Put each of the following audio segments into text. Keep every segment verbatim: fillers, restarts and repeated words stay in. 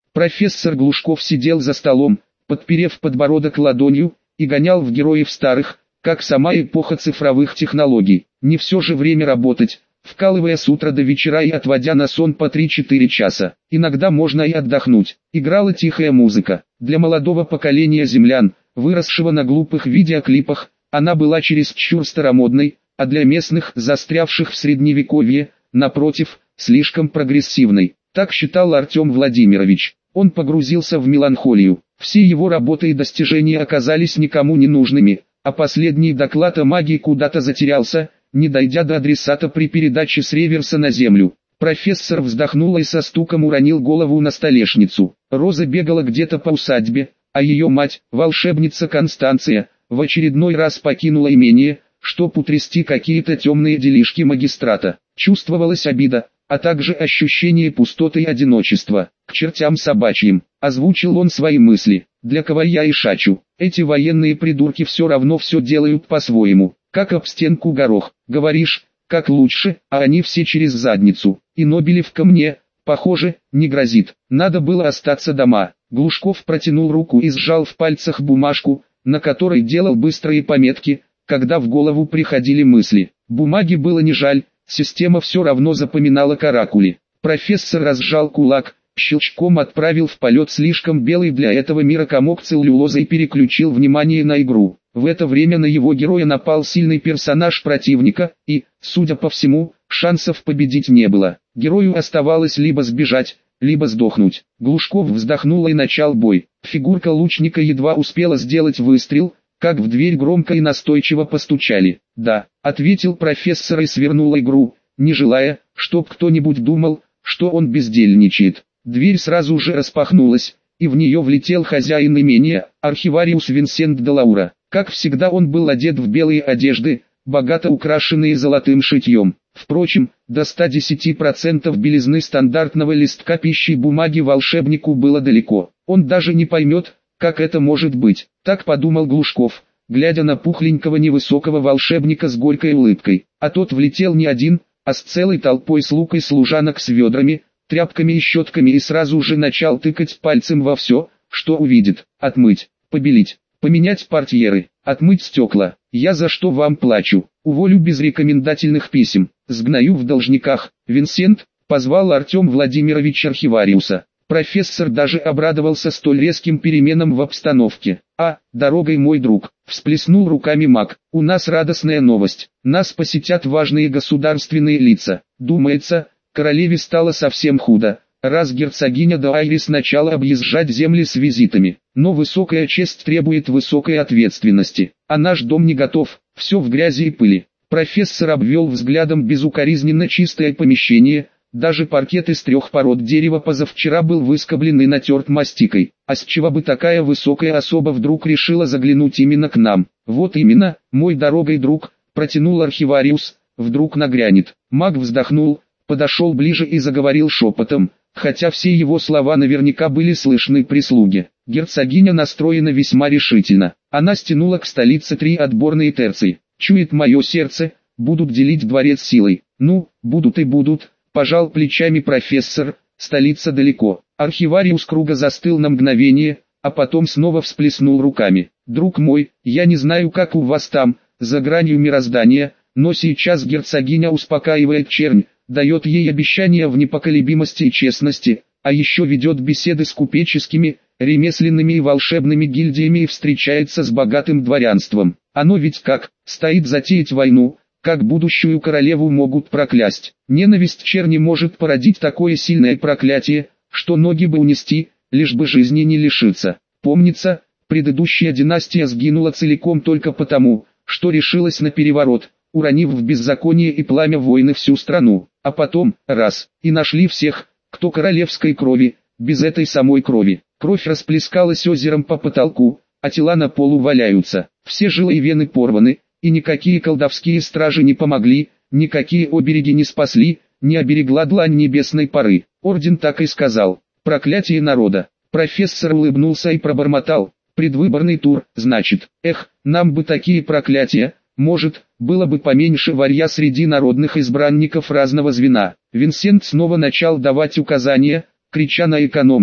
Профессор Глушков сидел за столом, подперев подбородок ладонью, и гонял в героев старых, как сама эпоха цифровых технологий. Не все же время работать, вкалывая с утра до вечера и отводя на сон по три-четыре часа. Иногда можно и отдохнуть. Играла тихая музыка. Для молодого поколения землян, выросшего на глупых видеоклипах, она была чересчур старомодной, а для местных, застрявших в средневековье, напротив, слишком прогрессивной. Так считал Артем Владимирович. Он погрузился в меланхолию. Все его работы и достижения оказались никому не нужными, а последний доклад о магии куда-то затерялся, не дойдя до адресата при передаче с реверса на землю. Профессор вздохнул и со стуком уронил голову на столешницу. Роза бегала где-то по усадьбе, а ее мать, волшебница Констанция, в очередной раз покинула имение, чтоб утрясти какие-то темные делишки магистрата. Чувствовалась обида, а также ощущение пустоты и одиночества. К чертям собачьим, озвучил он свои мысли. Для кого я и шачу? Эти военные придурки все равно все делают по-своему. Как об стенку горох. Говоришь, как лучше, а они все через задницу. И Нобелевка мне, похоже, не грозит. Надо было остаться дома. Глушков протянул руку и сжал в пальцах бумажку, на которой делал быстрые пометки, когда в голову приходили мысли. Бумаги было не жаль, система все равно запоминала каракули. Профессор разжал кулак, щелчком отправил в полет слишком белый для этого мира комок целлюлозы и переключил внимание на игру. В это время на его героя напал сильный персонаж противника, и, судя по всему, шансов победить не было. Герою оставалось либо сбежать, либо сдохнуть. Глушков вздохнул и начал бой. Фигурка лучника едва успела сделать выстрел, как в дверь громко и настойчиво постучали. «Да», — ответил профессор и свернул игру, не желая, чтоб кто-нибудь думал, что он бездельничает. Дверь сразу же распахнулась, и в нее влетел хозяин имения, архивариус Винсент де Лаура. Как всегда он был одет в белые одежды, богато украшенные золотым шитьем. Впрочем, до ста десяти процентов белизны стандартного листка пищи бумаги волшебнику было далеко. Он даже не поймет, как это может быть. Так подумал Глушков, глядя на пухленького невысокого волшебника с горькой улыбкой. А тот влетел не один, а с целой толпой слуг и служанок с ведрами, тряпками и щетками, и сразу же начал тыкать пальцем во все, что увидит. Отмыть, побелить, поменять портьеры, отмыть стекла. Я за что вам плачу? Уволю без рекомендательных писем, сгною в должниках. Винсент, позвал Артем Владимирович архивариуса. Профессор даже обрадовался столь резким переменам в обстановке. «А, дорогой мой друг», — всплеснул руками маг, — «у нас радостная новость. Нас посетят важные государственные лица. Думается, королеве стало совсем худо, раз герцогиня де Айрис начала объезжать земли с визитами. Но высокая честь требует высокой ответственности, а наш дом не готов, все в грязи и пыли». Профессор обвел взглядом безукоризненно чистое помещение. Даже паркет из трех пород дерева позавчера был выскоблен и натерт мастикой. А с чего бы такая высокая особа вдруг решила заглянуть именно к нам? Вот именно, мой дорогой друг, протянул архивариус, вдруг нагрянет. Маг вздохнул, подошел ближе и заговорил шепотом, хотя все его слова наверняка были слышны прислуге. Герцогиня настроена весьма решительно. Она стянула к столице три отборные терции. Чует мое сердце, будут делить дворец силой. Ну, будут и будут. Пожал плечами профессор, столица далеко. Архивариус круга застыл на мгновение, а потом снова всплеснул руками. «Друг мой, я не знаю, как у вас там, за гранью мироздания, но сейчас герцогиня успокаивает чернь, дает ей обещания в непоколебимости и честности, а еще ведет беседы с купеческими, ремесленными и волшебными гильдиями и встречается с богатым дворянством. Оно ведь как, стоит затеять войну, как будущую королеву могут проклясть. Ненависть черни может породить такое сильное проклятие, что ноги бы унести, лишь бы жизни не лишиться. Помнится, предыдущая династия сгинула целиком только потому, что решилась на переворот, уронив в беззаконие и пламя войны всю страну. А потом, раз, и нашли всех, кто королевской крови, без этой самой крови. Кровь расплескалась озером по потолку, а тела на полу валяются. Все жилы и вены порваны. И никакие колдовские стражи не помогли, никакие обереги не спасли, не оберегла длань небесной поры. Орден так и сказал. Проклятие народа. Профессор улыбнулся и пробормотал. Предвыборный тур, значит. Эх, нам бы такие проклятия, может, было бы поменьше варья среди народных избранников разного звена. Винсент снова начал давать указания, крича на экономку,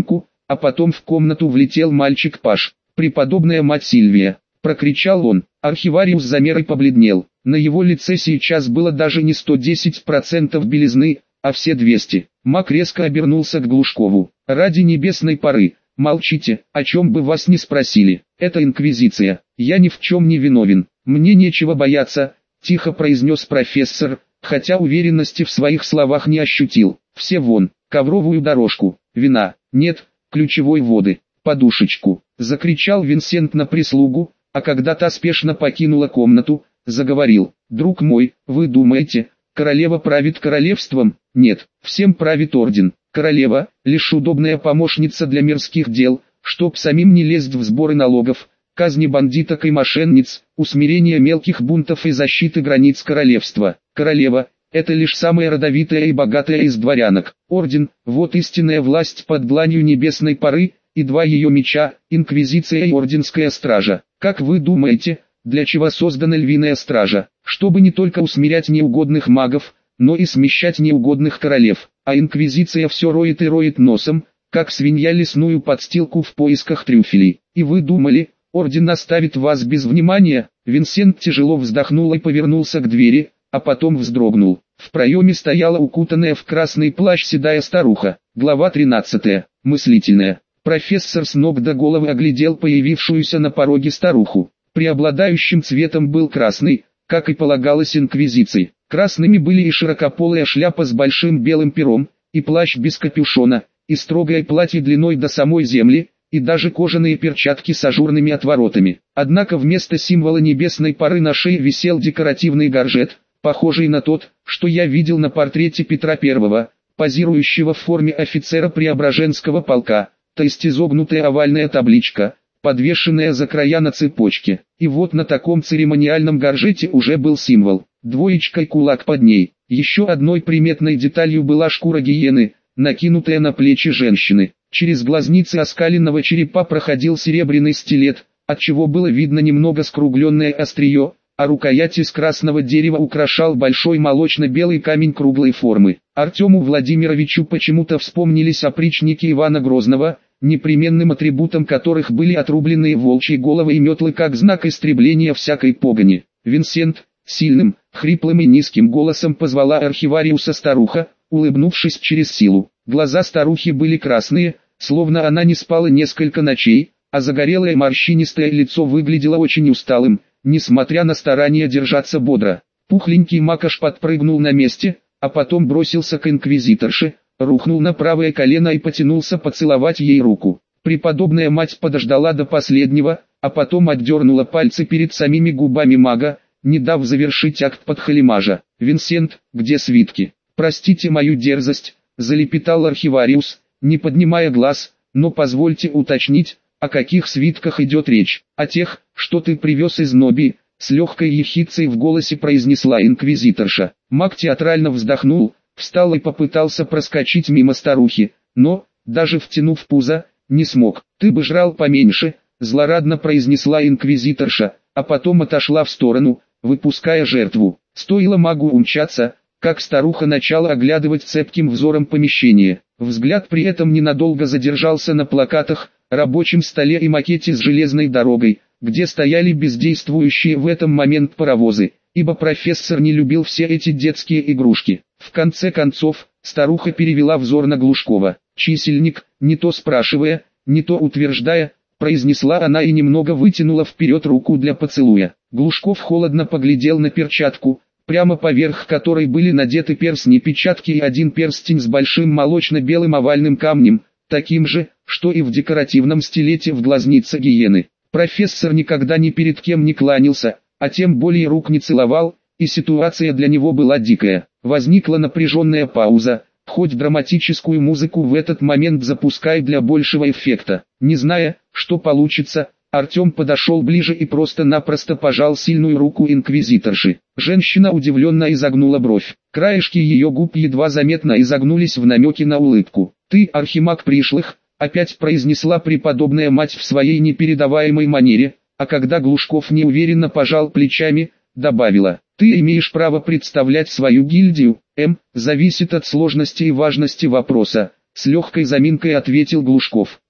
а потом в комнату влетел мальчик Паш. «Преподобная мать Сильвия!» — прокричал он. Архивариус замер и побледнел. На его лице сейчас было даже не сто десять процентов белизны, а все двести. Маг резко обернулся к Глушкову. «Ради небесной поры, молчите, о чем бы вас ни спросили. Это инквизиция. Я ни в чем не виновен. Мне нечего бояться», — тихо произнес профессор, хотя уверенности в своих словах не ощутил. «Все вон, ковровую дорожку, вина, нет, ключевой воды, подушечку», — закричал Винсент на прислугу, а когда та спешно покинула комнату, заговорил. «Друг мой, вы думаете, королева правит королевством? Нет, всем правит орден. Королева — лишь удобная помощница для мирских дел, чтоб самим не лезть в сборы налогов, казни бандиток и мошенниц, усмирение мелких бунтов и защиты границ королевства. Королева — это лишь самая родовитая и богатая из дворянок. Орден — вот истинная власть под дланью небесной поры, и два ее меча — инквизиция и орденская стража. Как вы думаете, для чего создана львиная стража? Чтобы не только усмирять неугодных магов, но и смещать неугодных королев. А инквизиция все роет и роет носом, как свинья лесную подстилку в поисках трюфелей. И вы думали, орден оставит вас без внимания?» Винсент тяжело вздохнул и повернулся к двери, а потом вздрогнул. В проеме стояла укутанная в красный плащ седая старуха. Глава тринадцатая. Мыслительная. Профессор с ног до головы оглядел появившуюся на пороге старуху. Преобладающим цветом был красный, как и полагалось инквизиции. Красными были и широкополая шляпа с большим белым пером, и плащ без капюшона, и строгое платье длиной до самой земли, и даже кожаные перчатки с ажурными отворотами. Однако вместо символа небесной поры на шее висел декоративный горжет, похожий на тот, что я видел на портрете Петра Первого, позирующего в форме офицера Преображенского полка, то есть изогнутая овальная табличка, подвешенная за края на цепочке. И вот на таком церемониальном горжете уже был символ, двоечка и кулак под ней. Еще одной приметной деталью была шкура гиены, накинутая на плечи женщины. Через глазницы оскаленного черепа проходил серебряный стилет, отчего было видно немного скругленное острие, а рукоять из красного дерева украшал большой молочно-белый камень круглой формы. Артему Владимировичу почему-то вспомнились опричники Ивана Грозного, непременным атрибутом которых были отрубленные волчьи головы и метлы как знак истребления всякой погони. «Винсент», сильным, хриплым и низким голосом позвала архивариуса старуха, улыбнувшись через силу. Глаза старухи были красные, словно она не спала несколько ночей, а загорелое морщинистое лицо выглядело очень усталым, несмотря на старание держаться бодро. Пухленький Макаш подпрыгнул на месте, а потом бросился к инквизиторше, рухнул на правое колено и потянулся поцеловать ей руку. Преподобная мать подождала до последнего, а потом отдернула пальцы перед самими губами мага, не дав завершить акт подхалимажа. «Винсент, где свитки?» «Простите мою дерзость», — залепетал архивариус, не поднимая глаз, «но позвольте уточнить, о каких свитках идет речь?» «О тех, что ты привез из Ноби», — с легкой ехидцей в голосе произнесла инквизиторша. Маг театрально вздохнул, встал и попытался проскочить мимо старухи, но, даже втянув пузо, не смог. «Ты бы жрал поменьше», — злорадно произнесла инквизиторша, а потом отошла в сторону, выпуская жертву. Стоило магу умчаться, как старуха начала оглядывать цепким взором помещение. Взгляд при этом ненадолго задержался на плакатах, рабочем столе и макете с железной дорогой, где стояли бездействующие в этот момент паровозы, ибо профессор не любил все эти детские игрушки. В конце концов, старуха перевела взор на Глушкова. «Чисельник», не то спрашивая, не то утверждая, произнесла она и немного вытянула вперед руку для поцелуя. Глушков холодно поглядел на перчатку, прямо поверх которой были надеты перстни-печатки и один перстень с большим молочно-белым овальным камнем, таким же, что и в декоративном стилете в глазнице гиены. Профессор никогда ни перед кем не кланялся, а тем более рук не целовал, и ситуация для него была дикая. Возникла напряженная пауза, хоть драматическую музыку в этот момент запускай для большего эффекта. Не зная, что получится, Артем подошел ближе и просто-напросто пожал сильную руку инквизиторши. Женщина удивленно изогнула бровь. Краешки ее губ едва заметно изогнулись в намеке на улыбку. «Ты, архимаг пришлых», — опять произнесла преподобная мать в своей непередаваемой манере, а когда Глушков неуверенно пожал плечами, добавила: «Ты имеешь право представлять свою гильдию, М, зависит от сложности и важности вопроса», — с легкой заминкой ответил Глушков.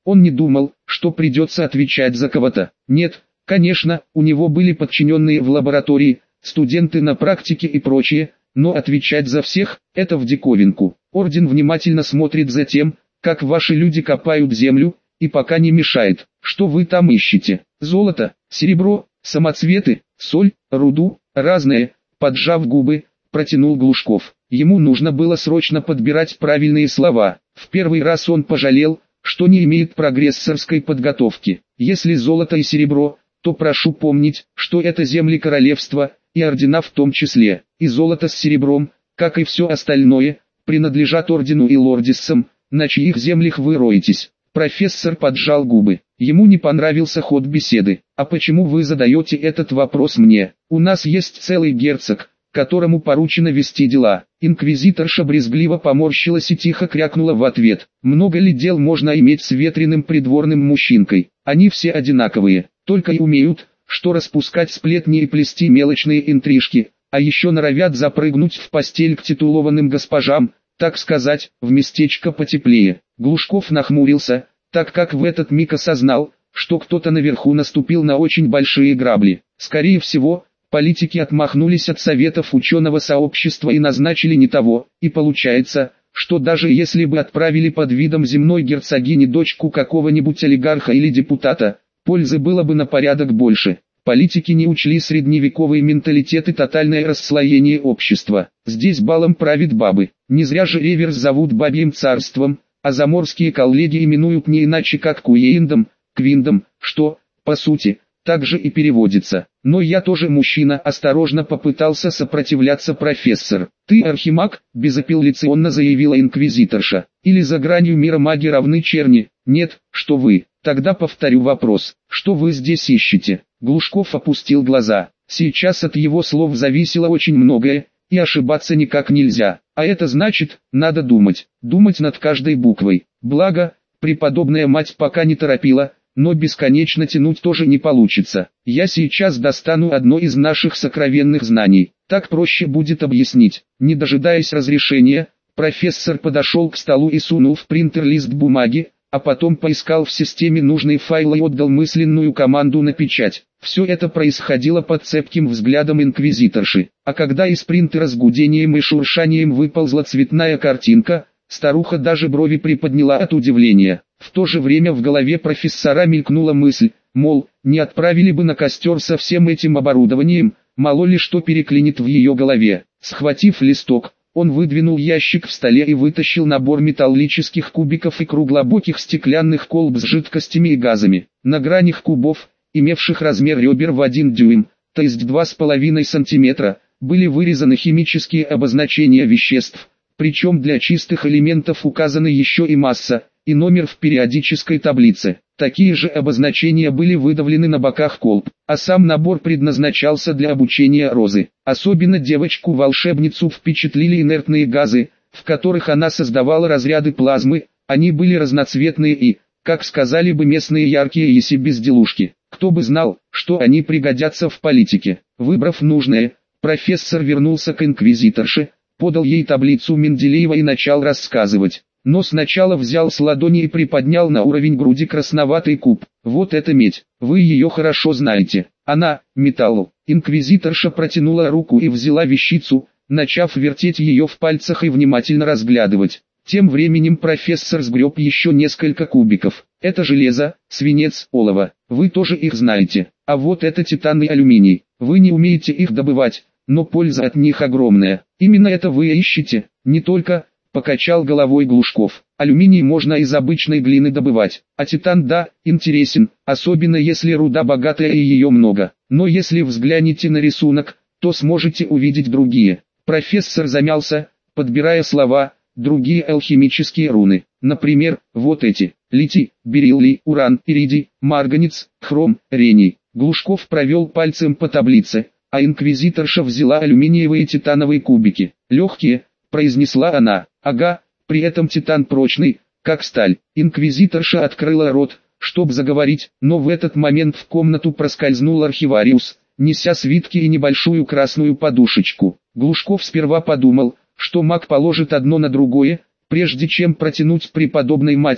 Он не думал, что придется отвечать за кого-то. Нет, конечно, у него были подчиненные в лаборатории, студенты на практике и прочее, но отвечать за всех – это в диковинку. Орден внимательно смотрит за тем, как ваши люди копают землю, и пока не мешает. Что вы там ищете? Золото, серебро, самоцветы, соль, руду, разное, поджав губы, протянул Глушков. Ему нужно было срочно подбирать правильные слова. В первый раз он пожалел, что не имеет прогрессорской подготовки. Если золото и серебро, то прошу помнить, что это земли королевства, и ордена в том числе. И золото с серебром, как и все остальное, принадлежат ордену и лордиссам, на чьих землях вы роетесь. Профессор поджал губы. Ему не понравился ход беседы. А почему вы задаете этот вопрос мне? У нас есть целый герцог, которому поручено вести дела. Инквизиторша брезгливо поморщилась и тихо крякнула в ответ. Много ли дел можно иметь с ветреным придворным мужчинкой? Они все одинаковые, только и умеют, что распускать сплетни и плести мелочные интрижки, а еще норовят запрыгнуть в постель к титулованным госпожам, так сказать, в местечко потеплее. Глушков нахмурился, так как в этот миг осознал, что кто-то наверху наступил на очень большие грабли. Скорее всего, политики отмахнулись от советов ученого сообщества и назначили не того, и получается, что даже если бы отправили под видом земной герцогини дочку какого-нибудь олигарха или депутата, пользы было бы на порядок больше. Политики не учли средневековый менталитет и тотальное расслоение общества. Здесь балом правит бабы. Не зря же реверс зовут бабьим царством, а заморские коллеги именуют не иначе как куиндом, квиндом, что, по сути, также и переводится. Но я тоже мужчина, осторожно попытался сопротивляться профессор. Ты архимаг, безапелляционно заявила инквизиторша. Или за гранью мира маги равны черни? Нет, что вы. Тогда повторю вопрос. Что вы здесь ищете? Глушков опустил глаза. Сейчас от его слов зависело очень многое, и ошибаться никак нельзя. А это значит, надо думать. Думать над каждой буквой. Благо, преподобная мать пока не торопила, но бесконечно тянуть тоже не получится. Я сейчас достану одно из наших сокровенных знаний. Так проще будет объяснить. Не дожидаясь разрешения, профессор подошел к столу и сунул в принтер лист бумаги, а потом поискал в системе нужный файл и отдал мысленную команду на печать. Все это происходило под цепким взглядом инквизиторши. А когда из принтера с гудением и шуршанием выползла цветная картинка, старуха даже брови приподняла от удивления. В то же время в голове профессора мелькнула мысль, мол, не отправили бы на костер со всем этим оборудованием, мало ли что переклинит в ее голове. Схватив листок, он выдвинул ящик в столе и вытащил набор металлических кубиков и круглобоких стеклянных колб с жидкостями и газами. На гранях кубов, имевших размер ребер в один дюйм, то есть два с половиной сантиметра, были вырезаны химические обозначения веществ, причем для чистых элементов указаны еще и масса, и номер в периодической таблице. Такие же обозначения были выдавлены на боках колб, а сам набор предназначался для обучения Розы. Особенно девочку-волшебницу впечатлили инертные газы, в которых она создавала разряды плазмы, они были разноцветные и, как сказали бы местные, яркие еси-безделушки. Кто бы знал, что они пригодятся в политике. Выбрав нужное, профессор вернулся к инквизиторше, подал ей таблицу Менделеева и начал рассказывать. Но сначала взял с ладони и приподнял на уровень груди красноватый куб. Вот это медь, вы ее хорошо знаете. Она, металлу. Инквизиторша протянула руку и взяла вещицу, начав вертеть ее в пальцах и внимательно разглядывать. Тем временем профессор сгреб еще несколько кубиков. Это железо, свинец, олово. Вы тоже их знаете. А вот это титан и алюминий. Вы не умеете их добывать, но польза от них огромная. Именно это вы ищете, не только... Покачал головой Глушков. Алюминий можно из обычной глины добывать, а титан, да, интересен, особенно если руда богатая и ее много. Но если взглянете на рисунок, то сможете увидеть другие. Профессор замялся, подбирая слова, другие алхимические руны. Например, вот эти: литий, бериллий, уран, иридий, марганец, хром, рений. Глушков провел пальцем по таблице, а инквизиторша взяла алюминиевые титановые кубики. Легкие, произнесла она. Ага, при этом титан прочный, как сталь. Инквизиторша открыла рот, чтоб заговорить, но в этот момент в комнату проскользнул архивариус, неся свитки и небольшую красную подушечку. Глушков сперва подумал, что маг положит одно на другое, прежде чем протянуть преподобной матери,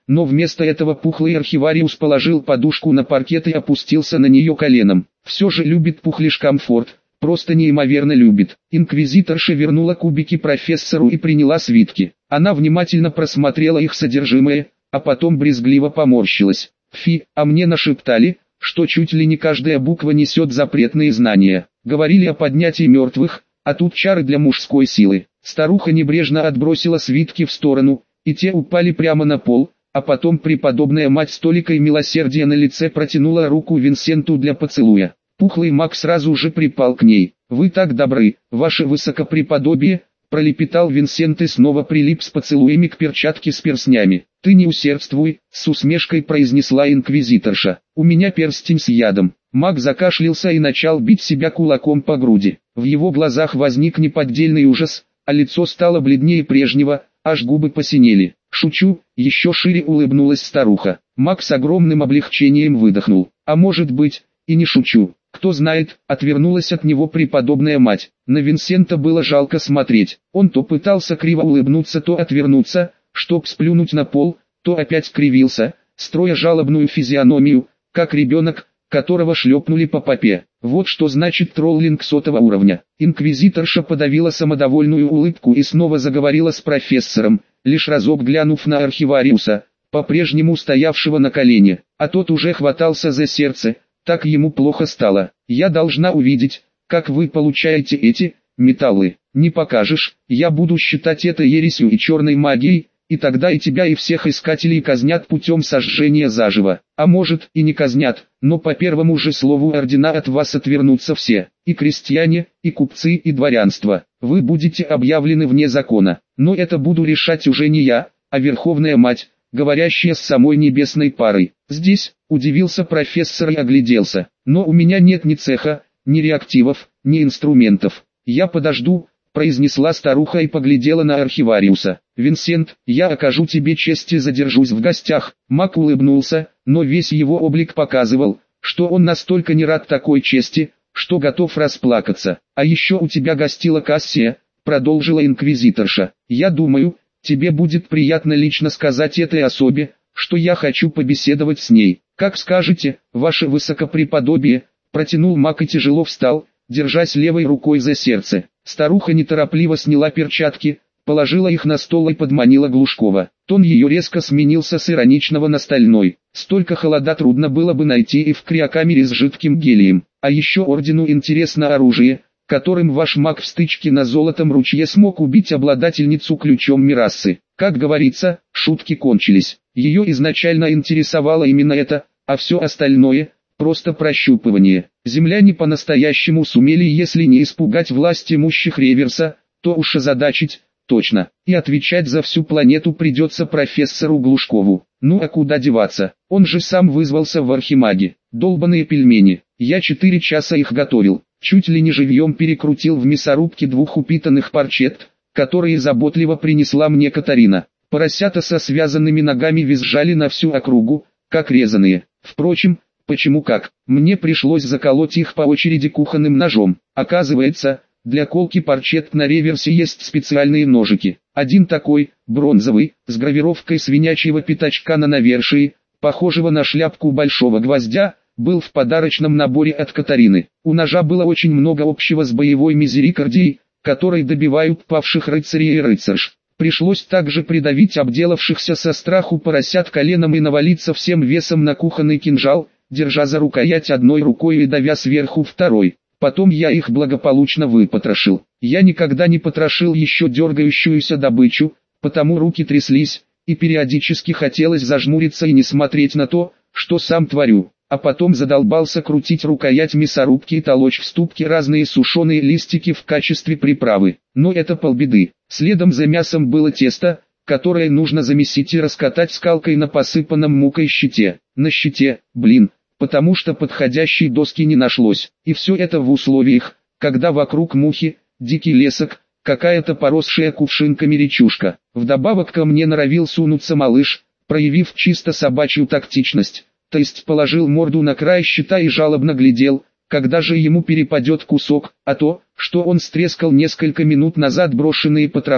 но вместо этого пухлый архивариус положил подушку на паркет и опустился на нее коленом. Все же любит пухлиш комфорт, просто неимоверно любит. Инквизиторша вернула кубики профессору и приняла свитки. Она внимательно просмотрела их содержимое, а потом брезгливо поморщилась. Фи, а мне нашептали, что чуть ли не каждая буква несет запретные знания. Говорили о поднятии мертвых, а тут чары для мужской силы. Старуха небрежно отбросила свитки в сторону, и те упали прямо на пол, а потом преподобная мать с толикой милосердия на лице протянула руку Винсенту для поцелуя. Пухлый маг сразу же припал к ней. «Вы так добры, ваше высокопреподобие», — пролепетал Винсент и снова прилип с поцелуями к перчатке с перстнями. «Ты не усердствуй», — с усмешкой произнесла инквизиторша. «У меня перстень с ядом». Маг закашлялся и начал бить себя кулаком по груди. В его глазах возник неподдельный ужас, а лицо стало бледнее прежнего, аж губы посинели. «Шучу», — еще шире улыбнулась старуха. Маг с огромным облегчением выдохнул. «А может быть, и не шучу. Кто знает», — отвернулась от него преподобная мать. На Винсента было жалко смотреть. Он то пытался криво улыбнуться, то отвернуться, чтоб сплюнуть на пол, то опять кривился, строя жалобную физиономию, как ребенок, которого шлепнули по попе. Вот что значит троллинг сотого уровня. Инквизиторша подавила самодовольную улыбку и снова заговорила с профессором, лишь разок глянув на архивариуса, по-прежнему стоявшего на колене, а тот уже хватался за сердце, так ему плохо стало. «Я должна увидеть, как вы получаете эти металлы. Не покажешь, я буду считать это ересью и черной магией, и тогда и тебя и всех искателей казнят путем сожжения заживо. А может и не казнят, но по первому же слову ордена от вас отвернутся все, и крестьяне, и купцы, и дворянство. Вы будете объявлены вне закона, но это буду решать уже не я, а Верховная Мать, говорящая с самой небесной парой. Здесь», — удивился профессор и огляделся, «но у меня нет ни цеха, ни реактивов, ни инструментов. Я подожду», — произнесла старуха и поглядела на архивариуса. «Винсент, я окажу тебе честь и задержусь в гостях». Маг улыбнулся, но весь его облик показывал, что он настолько не рад такой чести, что готов расплакаться. «А еще у тебя гостила Кассия», — продолжила инквизиторша. «Я думаю, тебе будет приятно лично сказать этой особе, что я хочу побеседовать с ней». «Как скажете, ваше высокопреподобие», — протянул маг и тяжело встал, держась левой рукой за сердце. Старуха неторопливо сняла перчатки, положила их на стол и подманила Глушкова. Тон ее резко сменился с ироничного на стальной. «Столько холода трудно было бы найти и в криокамере с жидким гелием. А еще ордену интересно оружие, которым ваш маг в стычке на Золотом ручье смог убить обладательницу ключом Мирассы. Как говорится, шутки кончились. Ее изначально интересовало именно это, а все остальное – просто прощупывание. Земляне по-настоящему сумели, если не испугать власть имущих Реверса, то уж озадачить, точно. И отвечать за всю планету придется профессору Глушкову. Ну а куда деваться, он же сам вызвался в архимаги. Долбаные пельмени, я четыре часа их готовил, чуть ли не живьем перекрутил в мясорубке двух упитанных парчет, которые заботливо принесла мне Катарина. Поросята со связанными ногами визжали на всю округу, как резаные. Впрочем, почему как, мне пришлось заколоть их по очереди кухонным ножом. Оказывается, для колки парчет на Реверсе есть специальные ножики. Один такой, бронзовый, с гравировкой свинячьего пятачка на навершии, похожего на шляпку большого гвоздя, был в подарочном наборе от Катарины. У ножа было очень много общего с боевой мизерикордией, которой добивают павших рыцарей и рыцарш. Пришлось также придавить обделавшихся со страху поросят коленом и навалиться всем весом на кухонный кинжал, держа за рукоять одной рукой и давя сверху второй. Потом я их благополучно выпотрошил. Я никогда не потрошил еще дергающуюся добычу, потому руки тряслись, и периодически хотелось зажмуриться и не смотреть на то, что сам творю. А потом задолбался крутить рукоять мясорубки и толочь в ступке разные сушеные листики в качестве приправы. Но это полбеды. Следом за мясом было тесто, которое нужно замесить и раскатать скалкой на посыпанном мукой щите. На щите, блин, потому что подходящей доски не нашлось. И все это в условиях, когда вокруг мухи, дикий лесок, какая-то поросшая кувшинками речушка. Вдобавок ко мне норовил сунуться малыш, проявив чисто собачью тактичность. То есть положил морду на край щита и жалобно глядел, когда же ему перепадет кусок, а то, что он стрескал несколько минут назад брошенные потроха,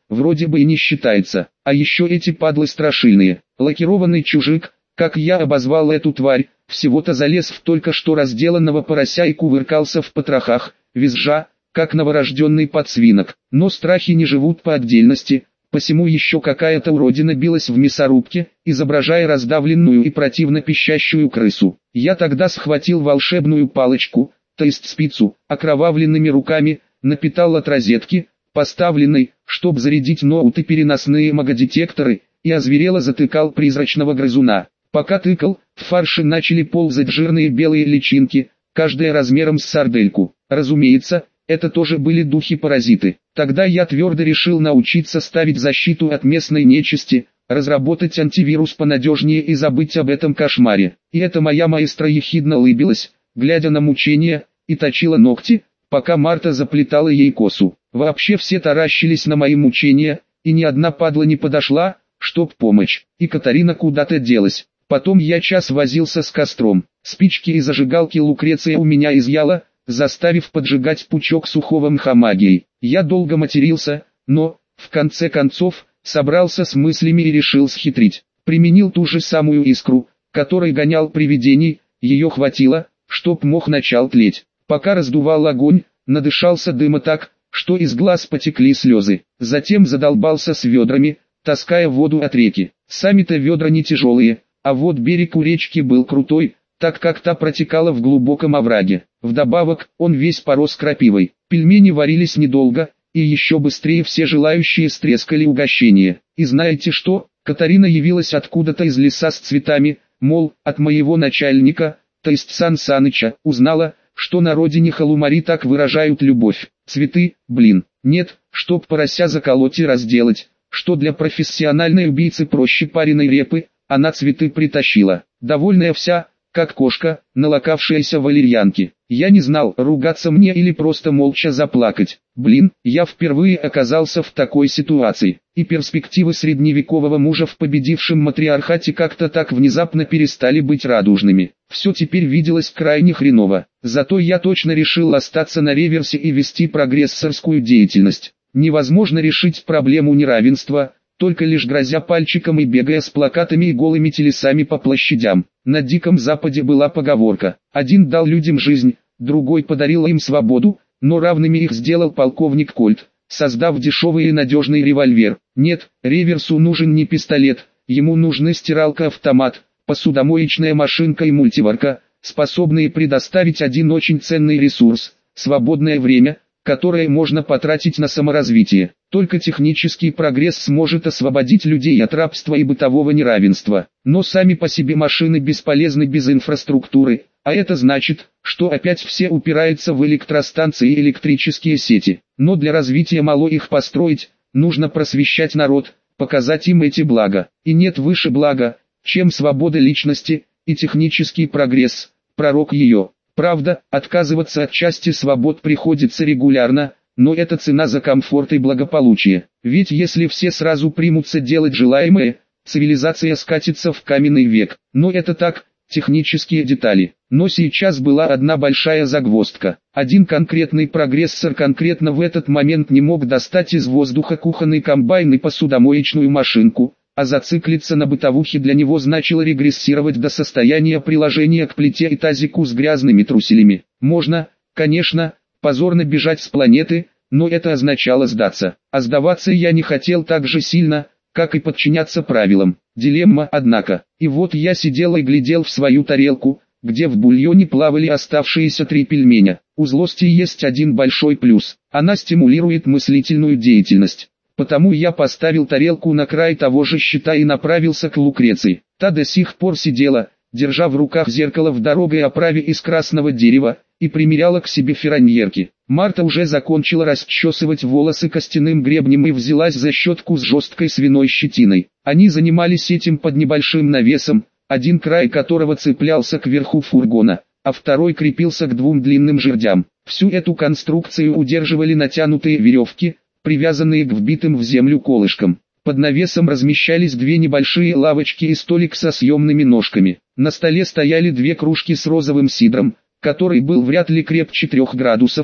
вроде бы и не считается. А еще эти падлы страшильные. Лакированный чужик, как я обозвал эту тварь, всего-то залез в только что разделанного порося и кувыркался в потрохах, визжа, как новорожденный подсвинок. Но страхи не живут по отдельности, посему еще какая-то уродина билась в мясорубке, изображая раздавленную и противно пищащую крысу. Я тогда схватил волшебную палочку, то есть спицу, окровавленными руками, напитал от розетки, поставленной, чтоб зарядить ноут и переносные магодетекторы, и озверело затыкал призрачного грызуна. Пока тыкал, в фарше начали ползать жирные белые личинки, каждая размером с сардельку. Разумеется, это тоже были духи-паразиты. Тогда я твердо решил научиться ставить защиту от местной нечисти, разработать антивирус понадежнее и забыть об этом кошмаре. И эта моя маэстро ехидно улыбилась, глядя на мучения, и точила ногти, пока Марта заплетала ей косу. Вообще все таращились на мои мучения, и ни одна падла не подошла, чтоб помочь. И Катарина куда-то делась. Потом я час возился с костром. Спички и зажигалки Лукреция у меня изъяла, заставив поджигать пучок сухого мха магией. Я долго матерился, но, в конце концов, собрался с мыслями и решил схитрить. Применил ту же самую искру, которой гонял привидений, ее хватило, чтоб мох начал тлеть. Пока раздувал огонь, надышался дыма так, что из глаз потекли слезы. Затем задолбался с ведрами, таская воду от реки. Сами-то ведра не тяжелые, а вот берег у речки был крутой, так как та протекала в глубоком овраге. Вдобавок, он весь порос крапивой. Пельмени варились недолго, и еще быстрее все желающие стрескали угощение. И знаете что? Катарина явилась откуда-то из леса с цветами, мол, от моего начальника, то есть Сан Саныча, узнала, что на родине халумари так выражают любовь. Цветы, блин, нет, чтоб порося заколоть и разделать, что для профессиональной убийцы проще пареной репы, она цветы притащила. Довольная вся, как кошка, налокавшаяся валерьянки. Я не знал, ругаться мне или просто молча заплакать. Блин, я впервые оказался в такой ситуации. И перспективы средневекового мужа в победившем матриархате как-то так внезапно перестали быть радужными. Все теперь виделось крайне хреново. Зато я точно решил остаться на реверсе и вести прогрессорскую деятельность. Невозможно решить проблему неравенства, только лишь грозя пальчиком и бегая с плакатами и голыми телесами по площадям. На Диком Западе была поговорка: один дал людям жизнь, другой подарил им свободу, но равными их сделал полковник Кольт, создав дешевый и надежный револьвер. Нет, реверсу нужен не пистолет, ему нужны стиралка-автомат, посудомоечная машинка и мультиварка, способные предоставить один очень ценный ресурс – свободное время, которое можно потратить на саморазвитие. Только технический прогресс сможет освободить людей от рабства и бытового неравенства. Но сами по себе машины бесполезны без инфраструктуры, а это значит, что опять все упираются в электростанции и электрические сети. Но для развития мало их построить, нужно просвещать народ, показать им эти блага. И нет выше блага, чем свобода личности и технический прогресс, пророк ее. Правда, отказываться от части свобод приходится регулярно, но это цена за комфорт и благополучие. Ведь если все сразу примутся делать желаемое, цивилизация скатится в каменный век. Но это так, технические детали. Но сейчас была одна большая загвоздка. Один конкретный прогрессор конкретно в этот момент не мог достать из воздуха кухонный комбайн и посудомоечную машинку, а зациклиться на бытовухе для него значило регрессировать до состояния приложения к плите и тазику с грязными труселями. Можно, конечно, позорно бежать с планеты, но это означало сдаться. А сдаваться я не хотел так же сильно, как и подчиняться правилам. Дилемма, однако. И вот я сидел и глядел в свою тарелку, где в бульоне плавали оставшиеся три пельменя. У злости есть один большой плюс. Она стимулирует мыслительную деятельность. Потому я поставил тарелку на край того же щита и направился к Лукреции. Та до сих пор сидела, держа в руках зеркало в дорогой оправе из красного дерева, и примеряла к себе фираньерки. Марта уже закончила расчесывать волосы костяным гребнем и взялась за щетку с жесткой свиной щетиной. Они занимались этим под небольшим навесом, один край которого цеплялся к верху фургона, а второй крепился к двум длинным жердям. Всю эту конструкцию удерживали натянутые веревки, привязанные к вбитым в землю колышкам. Под навесом размещались две небольшие лавочки и столик со съемными ножками. На столе стояли две кружки с розовым сидром, который был вряд ли крепче трех градусов,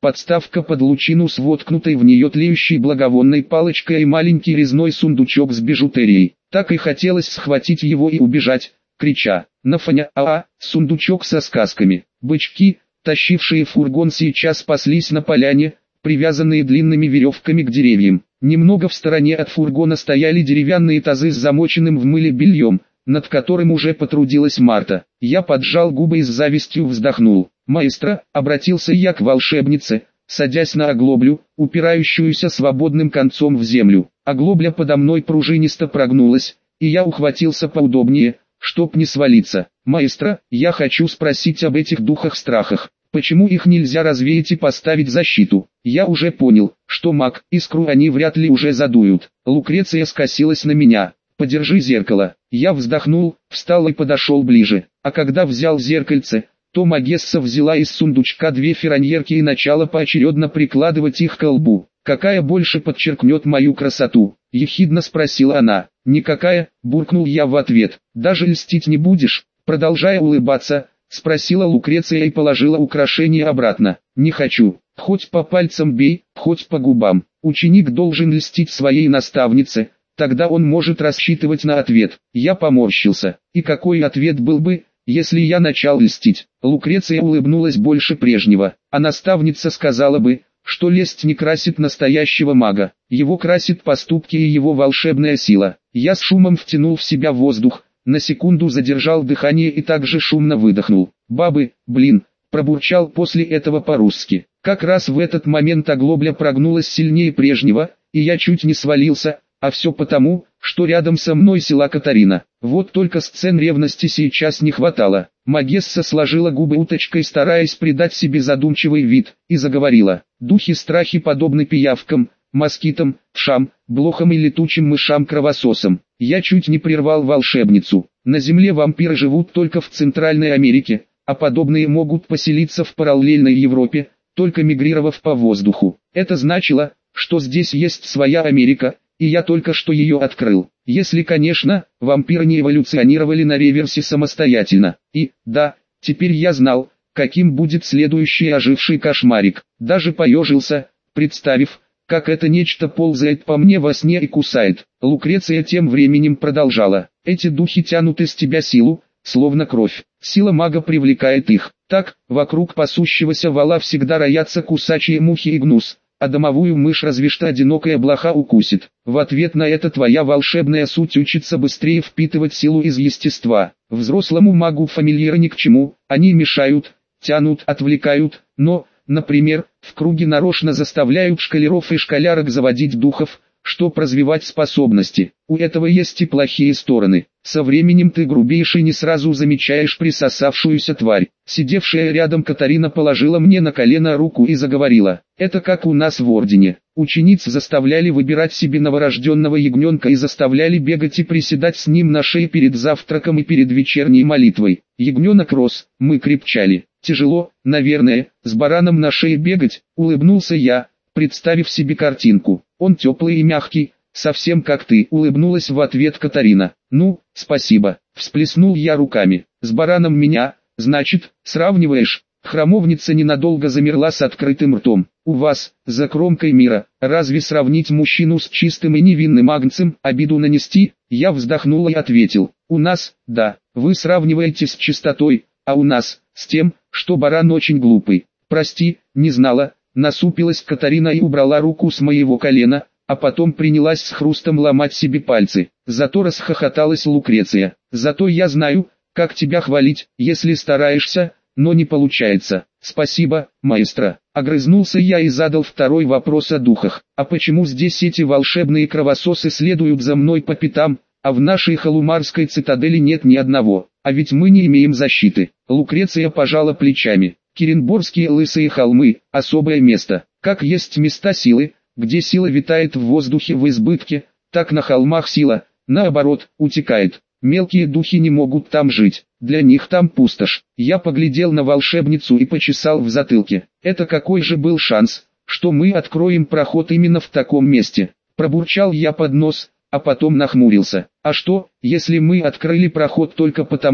подставка под лучину с воткнутой в нее тлеющей благовонной палочкой и маленький резной сундучок с бижутерией. Так и хотелось схватить его и убежать, крича: «Нафаня, а-а!» Сундучок со сказками. Бычки, тащившие фургон, сейчас паслись на поляне, привязанные длинными веревками к деревьям. Немного в стороне от фургона стояли деревянные тазы с замоченным в мыле бельем, над которым уже потрудилась Марта. Я поджал губы и с завистью вздохнул. «Маэстро», — обратился я к волшебнице, садясь на оглоблю, упирающуюся свободным концом в землю. Оглобля подо мной пружинисто прогнулась, и я ухватился поудобнее, чтоб не свалиться. «Маэстро, я хочу спросить об этих духах-страхах. Почему их нельзя развеять и поставить защиту? Я уже понял, что маг, искру они вряд ли уже задуют». Лукреция скосилась на меня. «Подержи зеркало». Я вздохнул, встал и подошел ближе. А когда взял зеркальце, то Магесса взяла из сундучка две фираньерки и начала поочередно прикладывать их к лбу. «Какая больше подчеркнет мою красоту?» — ехидно спросила она. «Никакая», — буркнул я в ответ. «Даже льстить не будешь?» Продолжая улыбаться, спросила Лукреция и положила украшение обратно. «Не хочу. Хоть по пальцам бей, хоть по губам. Ученик должен льстить своей наставнице, тогда он может рассчитывать на ответ». Я поморщился. И какой ответ был бы, если я начал льстить? Лукреция улыбнулась больше прежнего. А наставница сказала бы, что лесть не красит настоящего мага, его красит поступки и его волшебная сила. Я с шумом втянул в себя воздух, на секунду задержал дыхание и также шумно выдохнул. «Бабы, блин», пробурчал после этого по-русски. Как раз в этот момент оглобля прогнулась сильнее прежнего, и я чуть не свалился, а все потому, что рядом со мной села Катарина. Вот только сцен ревности сейчас не хватало. Магесса сложила губы уточкой, стараясь придать себе задумчивый вид, и заговорила. «Духи-страхи подобны пиявкам, москитам, вшам, блохам и летучим мышам-кровососам». Я чуть не прервал волшебницу. На Земле вампиры живут только в Центральной Америке, а подобные могут поселиться в параллельной Европе, только мигрировав по воздуху. Это значило, что здесь есть своя Америка, и я только что ее открыл. Если, конечно, вампиры не эволюционировали на реверсе самостоятельно. И, да, теперь я знал, каким будет следующий оживший кошмарик. Даже поежился, представив, как это нечто ползает по мне во сне и кусает. Лукреция тем временем продолжала. «Эти духи тянут из тебя силу, словно кровь. Сила мага привлекает их. Так, вокруг пасущегося вала всегда роятся кусачие мухи и гнус, а домовую мышь разве что одинокая блоха укусит. В ответ на это твоя волшебная суть учится быстрее впитывать силу из естества. Взрослому магу фамильяры ни к чему, они мешают, тянут, отвлекают, но, например, в круге нарочно заставляют школяров и школярок заводить духов, чтоб развивать способности. У этого есть и плохие стороны. Со временем ты грубеешь и не сразу замечаешь присосавшуюся тварь». Сидевшая рядом Катарина положила мне на колено руку и заговорила. «Это как у нас в ордене. Учениц заставляли выбирать себе новорожденного ягненка и заставляли бегать и приседать с ним на шее перед завтраком и перед вечерней молитвой. Ягненок рос, мы крепчали. Тяжело, наверное, с бараном на шее бегать», улыбнулся я, представив себе картинку. «Он теплый и мягкий, совсем как ты», улыбнулась в ответ Катарина. «Ну, спасибо», всплеснул я руками. «С бараном меня, значит, сравниваешь?» Храмовница ненадолго замерла с открытым ртом. «У вас, за кромкой мира, разве сравнить мужчину с чистым и невинным агнцем, обиду нанести?» Я вздохнул и ответил. «У нас, да, вы сравниваете с чистотой, а у нас, с тем, что баран очень глупый». «Прости, не знала», насупилась Катарина и убрала руку с моего колена, а потом принялась с хрустом ломать себе пальцы. Зато расхохоталась Лукреция. «Зато я знаю, как тебя хвалить, если стараешься, но не получается». «Спасибо, маэстро». Огрызнулся я и задал второй вопрос о духах. «А почему здесь эти волшебные кровососы следуют за мной по пятам, а в нашей халумарской цитадели нет ни одного? А ведь мы не имеем защиты». Лукреция пожала плечами. «Керенборские лысые холмы – особое место. Как есть места силы, где сила витает в воздухе в избытке, так на холмах сила, наоборот, утекает. Мелкие духи не могут там жить, для них там пустошь». Я поглядел на волшебницу и почесал в затылке. «Это какой же был шанс, что мы откроем проход именно в таком месте?» Пробурчал я под нос, а потом нахмурился. «А что, если мы открыли проход только потому,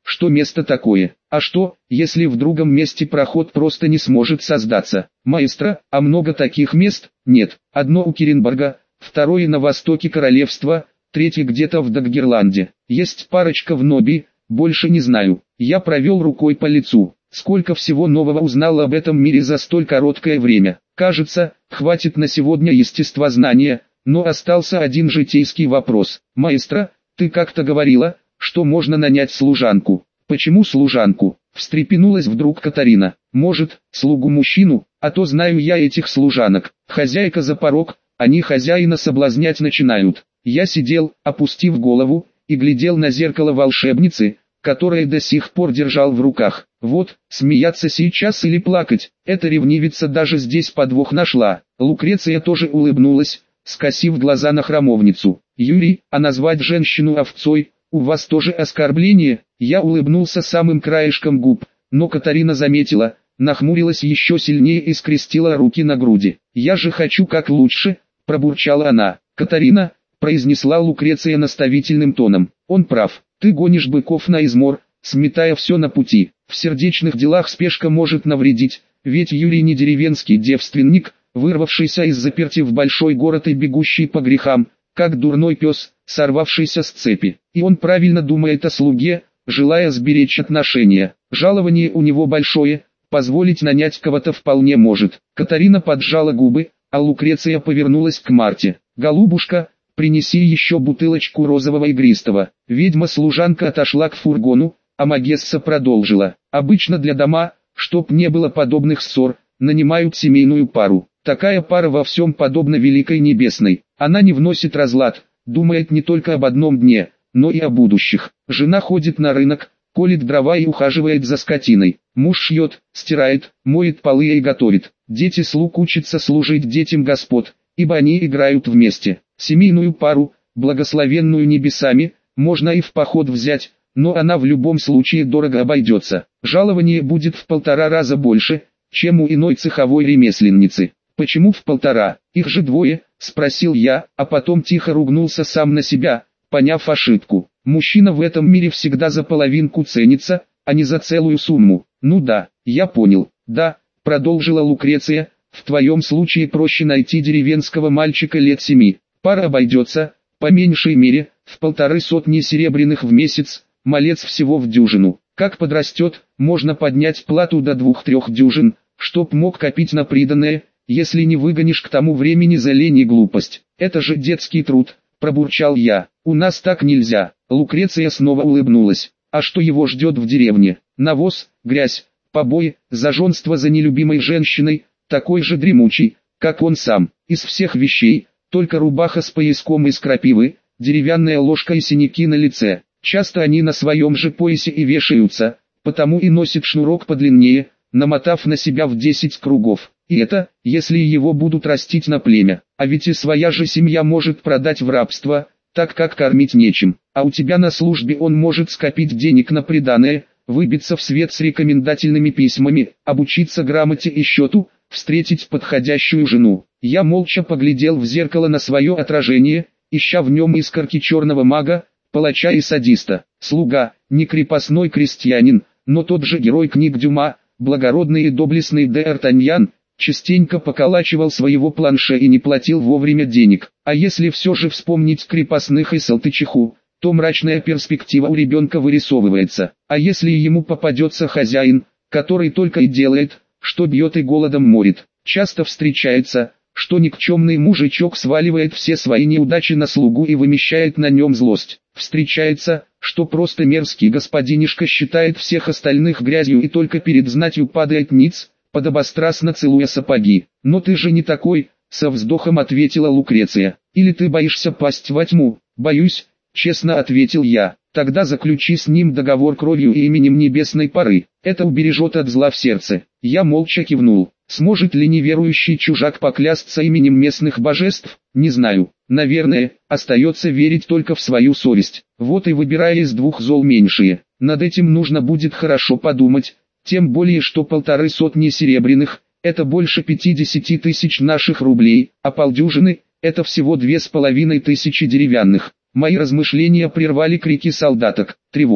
что место такое. А что, если в другом месте проход просто не сможет создаться? Маэстро, а много таких мест? Нет, одно у Киренберга, второе на востоке королевства, третье где-то в Даггерланде. Есть парочка в Ноби, больше не знаю. Я провел рукой по лицу. Сколько всего нового узнал об этом мире за столь короткое время. Кажется, хватит на сегодня естествознания, но остался один житейский вопрос. Маэстро, ты как-то говорила, что можно нанять служанку. Почему служанку? Встрепенулась вдруг Катарина. Может, слугу-мужчину, а то знаю я этих служанок. Хозяйка за порог, они хозяина соблазнять начинают. Я сидел, опустив голову, и глядел на зеркало волшебницы, которое до сих пор держал в руках. Вот, смеяться сейчас или плакать, эта ревнивица даже здесь подвох нашла. Лукреция тоже улыбнулась, скосив глаза на храмовницу. Юрий, а назвать женщину овцой, у вас тоже оскорбление? Я улыбнулся самым краешком губ, но Катарина заметила, нахмурилась еще сильнее и скрестила руки на груди. Я же хочу как лучше, пробурчала она. Катарина, произнесла Лукреция наставительным тоном, он прав, ты гонишь быков на измор, сметая все на пути. В сердечных делах спешка может навредить, ведь Юрий не деревенский девственник, вырвавшийся из заперти в большой город и бегущий по грехам, как дурной пес, сорвавшийся с цепи. И он правильно думает о слуге, желая сберечь отношения. Жалование у него большое, позволить нанять кого-то вполне может. Катарина поджала губы, а Лукреция повернулась к Марте. «Голубушка, принеси еще бутылочку розового игристого». Ведьма-служанка отошла к фургону, а Магесса продолжила. «Обычно для дома, чтоб не было подобных ссор, нанимают семейную пару. Такая пара во всем подобна Великой Небесной. Она не вносит разлад, думает не только об одном дне, но и о будущих. Жена ходит на рынок, колет дрова и ухаживает за скотиной. Муж шьет, стирает, моет полы и готовит. Дети слуг учатся служить детям господ, ибо они играют вместе. Семейную пару, благословенную небесами, можно и в поход взять, но она в любом случае дорого обойдется. Жалование будет в полтора раза больше, чем у иной цеховой ремесленницы. Почему в полтора? Их же двое, спросил я, а потом тихо ругнулся сам на себя, поняв ошибку. Мужчина в этом мире всегда за половинку ценится, а не за целую сумму. Ну да, я понял. Да, продолжила Лукреция, в твоем случае проще найти деревенского мальчика лет семи. Пара обойдется, по меньшей мере, в полторы сотни серебряных в месяц, малец всего в дюжину. Как подрастет, можно поднять плату до двух-трех дюжин, чтоб мог копить на приданое, если не выгонишь к тому времени за лень и глупость. Это же детский труд, пробурчал я. У нас так нельзя. Лукреция снова улыбнулась. А что его ждет в деревне? Навоз, грязь, побои, зажженство за нелюбимой женщиной, такой же дремучий, как он сам. Из всех вещей, только рубаха с пояском из крапивы, деревянная ложка и синяки на лице. Часто они на своем же поясе и вешаются, потому и носит шнурок подлиннее, намотав на себя в десять кругов. И это, если его будут растить на племя. А ведь и своя же семья может продать в рабство, так как кормить нечем. А у тебя на службе он может скопить денег на приданое, выбиться в свет с рекомендательными письмами, обучиться грамоте и счету, встретить подходящую жену. Я молча поглядел в зеркало на свое отражение, ища в нем искорки черного мага, палача и садиста. Слуга, не крепостной крестьянин, но тот же герой книг Дюма, благородный и доблестный д'Артаньян, частенько поколачивал своего планше и не платил вовремя денег. А если все же вспомнить крепостных и Салтычиху, то мрачная перспектива у ребенка вырисовывается. А если ему попадется хозяин, который только и делает, что бьет и голодом морит? Часто встречается, что никчемный мужичок сваливает все свои неудачи на слугу и вымещает на нем злость. Встречается, что просто мерзкий господинишка считает всех остальных грязью и только перед знатью падает ниц, подобострастно целуя сапоги. «Но ты же не такой», — со вздохом ответила Лукреция. «Или ты боишься пасть во тьму?» «Боюсь», — честно ответил я. «Тогда заключи с ним договор кровью и именем небесной поры. Это убережет от зла в сердце». Я молча кивнул. Сможет ли неверующий чужак поклясться именем местных божеств? Не знаю. Наверное, остается верить только в свою совесть. Вот и выбирая из двух зол меньшее. Над этим нужно будет хорошо подумать. Тем более, что полторы сотни серебряных – это больше пятидесяти тысяч наших рублей, а полдюжины – это всего две с половиной тысячи деревянных. Мои размышления прервали крики солдаток. Тревога.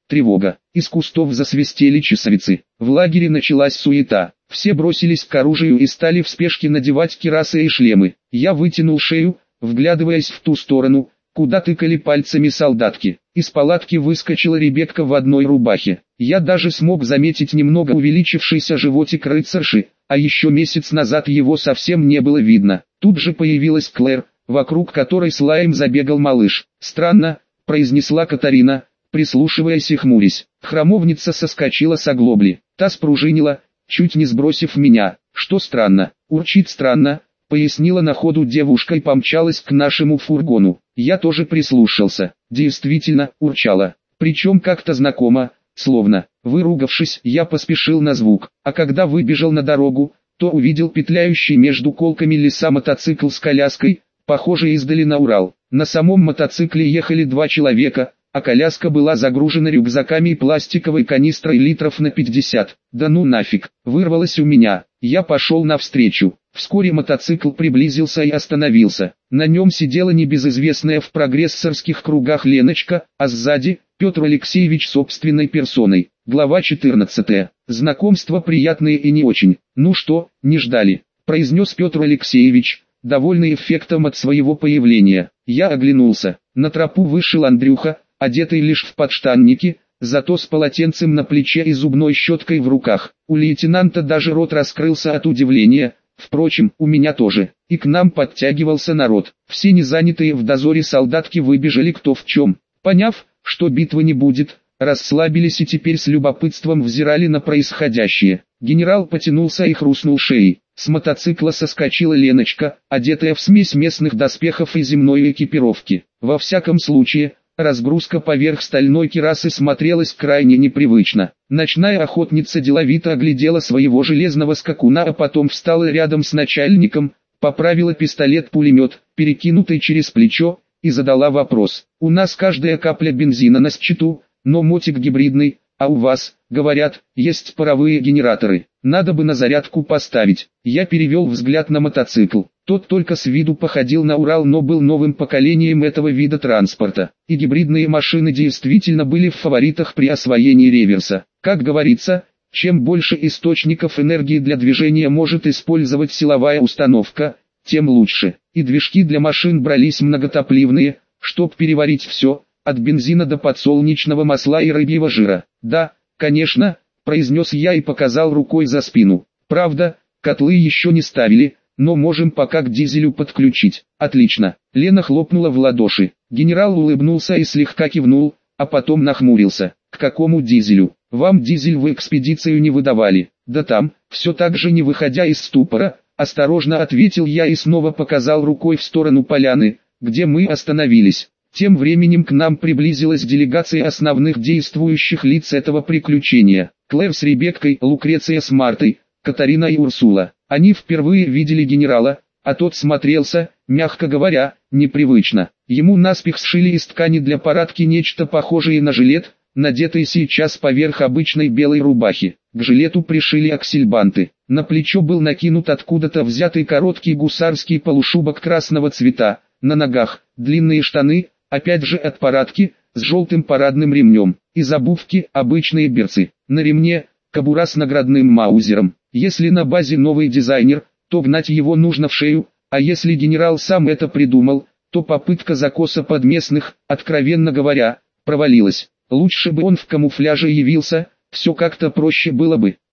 тревога. Из кустов засвистели часовицы. В лагере началась суета. Все бросились к оружию и стали в спешке надевать кирасы и шлемы. Я вытянул шею, вглядываясь в ту сторону, куда тыкали пальцами солдатки. Из палатки выскочила Ребекка в одной рубахе. Я даже смог заметить немного увеличившийся животик рыцарши, а еще месяц назад его совсем не было видно. Тут же появилась Клэр, вокруг которой с лаем забегал малыш. «Странно», — произнесла Катарина, прислушиваясь и хмурясь. Храмовница соскочила с оглобли. Та спружинила, чуть не сбросив меня. «Что странно?» «Урчит странно», — пояснила на ходу девушка и помчалась к нашему фургону. Я тоже прислушался. Действительно, урчала. Причем как-то знакомо, словно. Выругавшись, я поспешил на звук. А когда выбежал на дорогу, то увидел петляющий между колками леса мотоцикл с коляской, похожий издали на Урал. На самом мотоцикле ехали два человека, а коляска была загружена рюкзаками и пластиковой канистрой литров на пятьдесят. Да ну нафиг, вырвалось у меня. Я пошел навстречу. Вскоре мотоцикл приблизился и остановился. На нем сидела небезызвестная в прогрессорских кругах Леночка, а сзади – Петр Алексеевич собственной персоной. Глава четырнадцатая. Знакомство приятное и не очень. «Ну что, не ждали?» – произнес Петр Алексеевич, довольный эффектом от своего появления. Я оглянулся. На тропу вышел Андрюха, одетый лишь в подштанники, зато с полотенцем на плече и зубной щеткой в руках. У лейтенанта даже рот раскрылся от удивления. Впрочем, у меня тоже. И к нам подтягивался народ. Все незанятые в дозоре солдатки выбежали кто в чем. Поняв, что битвы не будет, расслабились и теперь с любопытством взирали на происходящее. Генерал потянулся и хрустнул шеей. С мотоцикла соскочила Леночка, одетая в смесь местных доспехов и земной экипировки. Во всяком случае, разгрузка поверх стальной кирасы смотрелась крайне непривычно. Ночная охотница деловито оглядела своего железного скакуна, а потом встала рядом с начальником, поправила пистолет-пулемет, перекинутый через плечо, и задала вопрос. «У нас каждая капля бензина на счету, но мотик гибридный, а у вас, говорят, есть паровые генераторы. Надо бы на зарядку поставить». Я перевел взгляд на мотоцикл. Тот только с виду походил на Урал, но был новым поколением этого вида транспорта. И гибридные машины действительно были в фаворитах при освоении реверса. Как говорится, чем больше источников энергии для движения может использовать силовая установка, тем лучше. И движки для машин брались многотопливные, чтоб переварить все, от бензина до подсолнечного масла и рыбьего жира. «Да, конечно», — произнес я и показал рукой за спину. «Правда, котлы еще не ставили, но можем пока к дизелю подключить». «Отлично». Лена хлопнула в ладоши. Генерал улыбнулся и слегка кивнул, а потом нахмурился. «К какому дизелю? Вам дизель в экспедицию не выдавали?» «Да там», все так же не выходя из ступора, осторожно ответил я и снова показал рукой в сторону поляны, где мы остановились. Тем временем к нам приблизилась делегация основных действующих лиц этого приключения. Клэр с Ребеккой, Лукреция с Мартой, Катарина и Урсула. Они впервые видели генерала, а тот смотрелся, мягко говоря, непривычно. Ему наспех сшили из ткани для парадки нечто похожее на жилет, надетый сейчас поверх обычной белой рубахи. К жилету пришили аксельбанты. На плечо был накинут откуда-то взятый короткий гусарский полушубок красного цвета. На ногах длинные штаны, опять же от парадки, с желтым парадным ремнем. Из обувки обычные берцы. На ремне кобура с наградным маузером. Если на базе новый дизайнер, то гнать его нужно в шею, а если генерал сам это придумал, то попытка закоса под местных, откровенно говоря, провалилась. Лучше бы он в камуфляже явился, все как-то проще было бы.